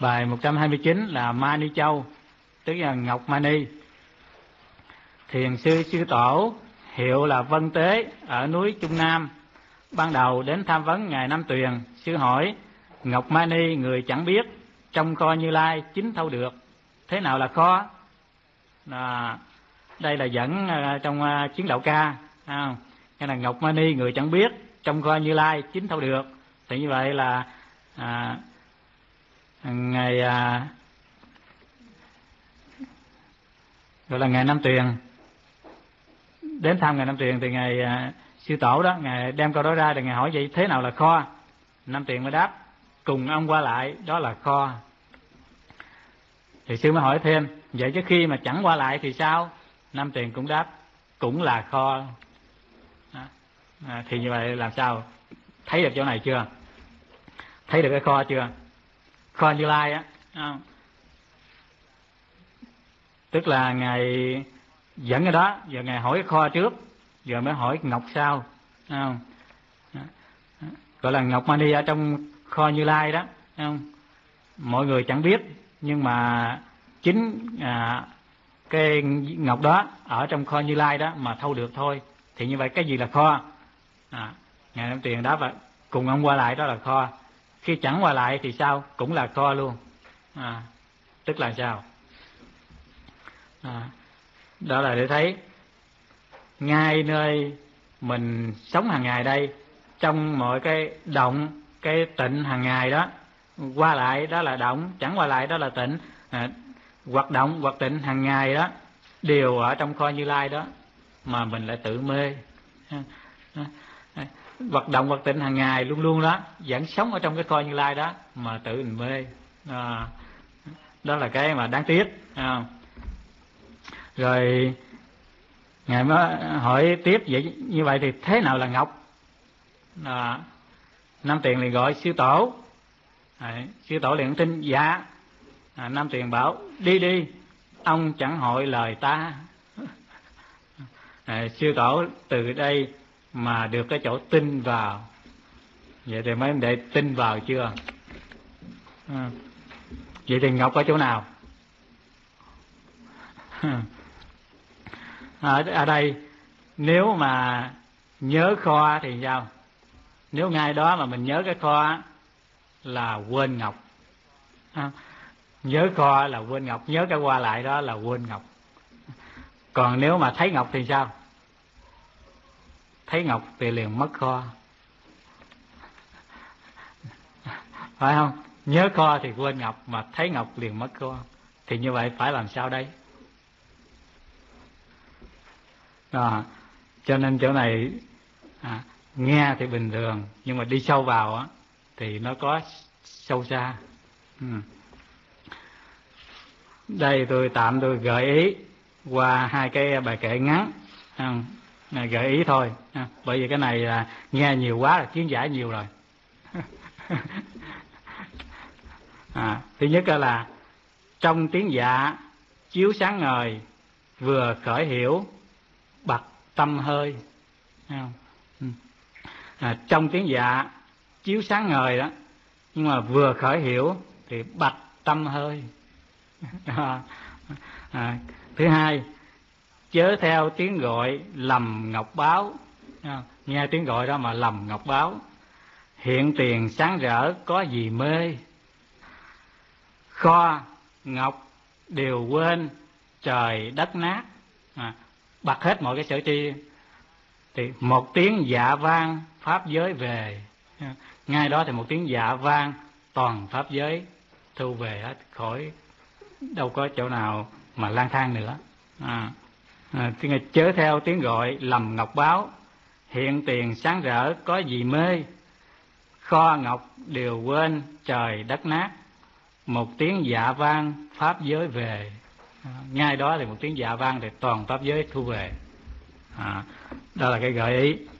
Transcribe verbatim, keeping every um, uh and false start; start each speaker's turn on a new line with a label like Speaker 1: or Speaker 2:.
Speaker 1: Bài một trăm hai mươi chín là Mani Châu, tức là ngọc mani. Thiền sư Sư Tổ, hiệu là Vân Tế, ở núi Trung Nam, ban đầu đến tham vấn ngài Nam Tuyền. Sư hỏi: ngọc mani người chẳng biết, trong kho Như Lai chính thâu được, thế nào là kho? À, đây là dẫn trong uh, Chiến Đạo Ca, à, cái là ngọc mani người chẳng biết, trong kho Như Lai chính thâu được. Thì như vậy là à, ngài à, gọi là ngài Nam Tuyền đến thăm ngài Nam Tuyền, thì ngài à, Sư Tổ đó, ngài đem câu đó ra, thì ngài hỏi vậy thế nào là kho? Nam Tuyền mới đáp: cùng ông qua lại đó là kho. Thì sư mới hỏi thêm: vậy chứ khi mà chẳng qua lại thì sao? Nam Tuyền cũng đáp: cũng là kho. À, thì như vậy làm sao? Thấy được chỗ này chưa? Thấy được cái kho chưa? Kho Như Lai á, à, tức là ngài dẫn cái đó, giờ ngài hỏi cái kho trước, giờ mới hỏi ngọc sau, à, gọi là ngọc mani ở trong kho Như Lai đó, không? Mọi người chẳng biết, nhưng mà chính à, cái ngọc đó ở trong kho Như Lai đó mà thâu được thôi. Thì như vậy cái gì là kho? À, ngài Nam Tuyền đáp là cùng ông qua lại đó là kho. Khi chẳng qua lại thì sao? Cũng là kho luôn. À, tức là sao? À, đó là để thấy ngay nơi mình sống hàng ngày đây, trong mọi cái động, cái tịnh hàng ngày đó, qua lại đó là động, chẳng qua lại đó là tịnh. À, hoạt động hoặc tịnh hàng ngày đó đều ở trong kho Như Lai đó, mà mình lại tự mê. Hoạt động hoặc tịnh hàng ngày luôn luôn đó vẫn sống ở trong cái kho Như Lai đó, mà tự mình mê. À, đó là cái mà đáng tiếc. À, rồi ngài mới hỏi tiếp: vậy như vậy thì thế nào là ngọc? À, Nam Tuyền liền gọi Sư Tổ. À, Sư Tổ liền tin: dạ. À, Nam Tuyền bảo: đi đi, ông chẳng hỏi lời ta. À, Sư Tổ từ đây mà được cái chỗ tin vào. Vậy thì mấy em đệ tin vào chưa? À, vậy thì ngọc ở chỗ nào? Ở, ở đây nếu mà nhớ kho thì sao? Nếu ngay đó mà mình nhớ cái kho là quên ngọc. À, nhớ kho là quên ngọc, nhớ cái qua lại đó là quên ngọc. Còn nếu mà thấy ngọc thì sao? Thấy ngọc thì liền mất kho, phải không? Nhớ kho thì quên ngọc, mà thấy ngọc liền mất kho. Thì như vậy phải làm sao đây? À, cho nên chỗ này à, nghe thì bình thường, nhưng mà đi sâu vào á thì nó có sâu xa. Ừ. Đây tôi tạm tôi gợi ý qua hai cái bài kệ ngắn, à, gợi ý thôi, à, bởi vì cái này là nghe nhiều quá là kiến giải nhiều rồi. À, thứ nhất là trong tiếng dạ chiếu sáng ngời, vừa khởi hiểu bật tâm hơi. À, trong tiếng dạ chiếu sáng ngời đó, nhưng mà vừa khởi hiểu thì bật tâm hơi. À, à, thứ hai, chớ theo tiếng gọi lầm ngọc báo. À, nghe tiếng gọi đó mà lầm ngọc báo. Hiện tiền sáng rỡ có gì mê, kho ngọc đều quên trời đất nát. À, bật hết mọi cái sở tri, thì một tiếng dạ vang pháp giới về. À, ngay đó thì một tiếng dạ vang toàn pháp giới thu về hết, khỏi đâu có chỗ nào mà lang thang nữa. À, à, tiếng chớ theo tiếng gọi lầm ngọc báo. Hiện tiền sáng rỡ có gì mê, kho ngọc đều quên trời đất nát. Một tiếng dạ vang pháp giới về. À, ngay đó thì một tiếng dạ vang thì toàn pháp giới thu về. À, đó là cái gợi ý.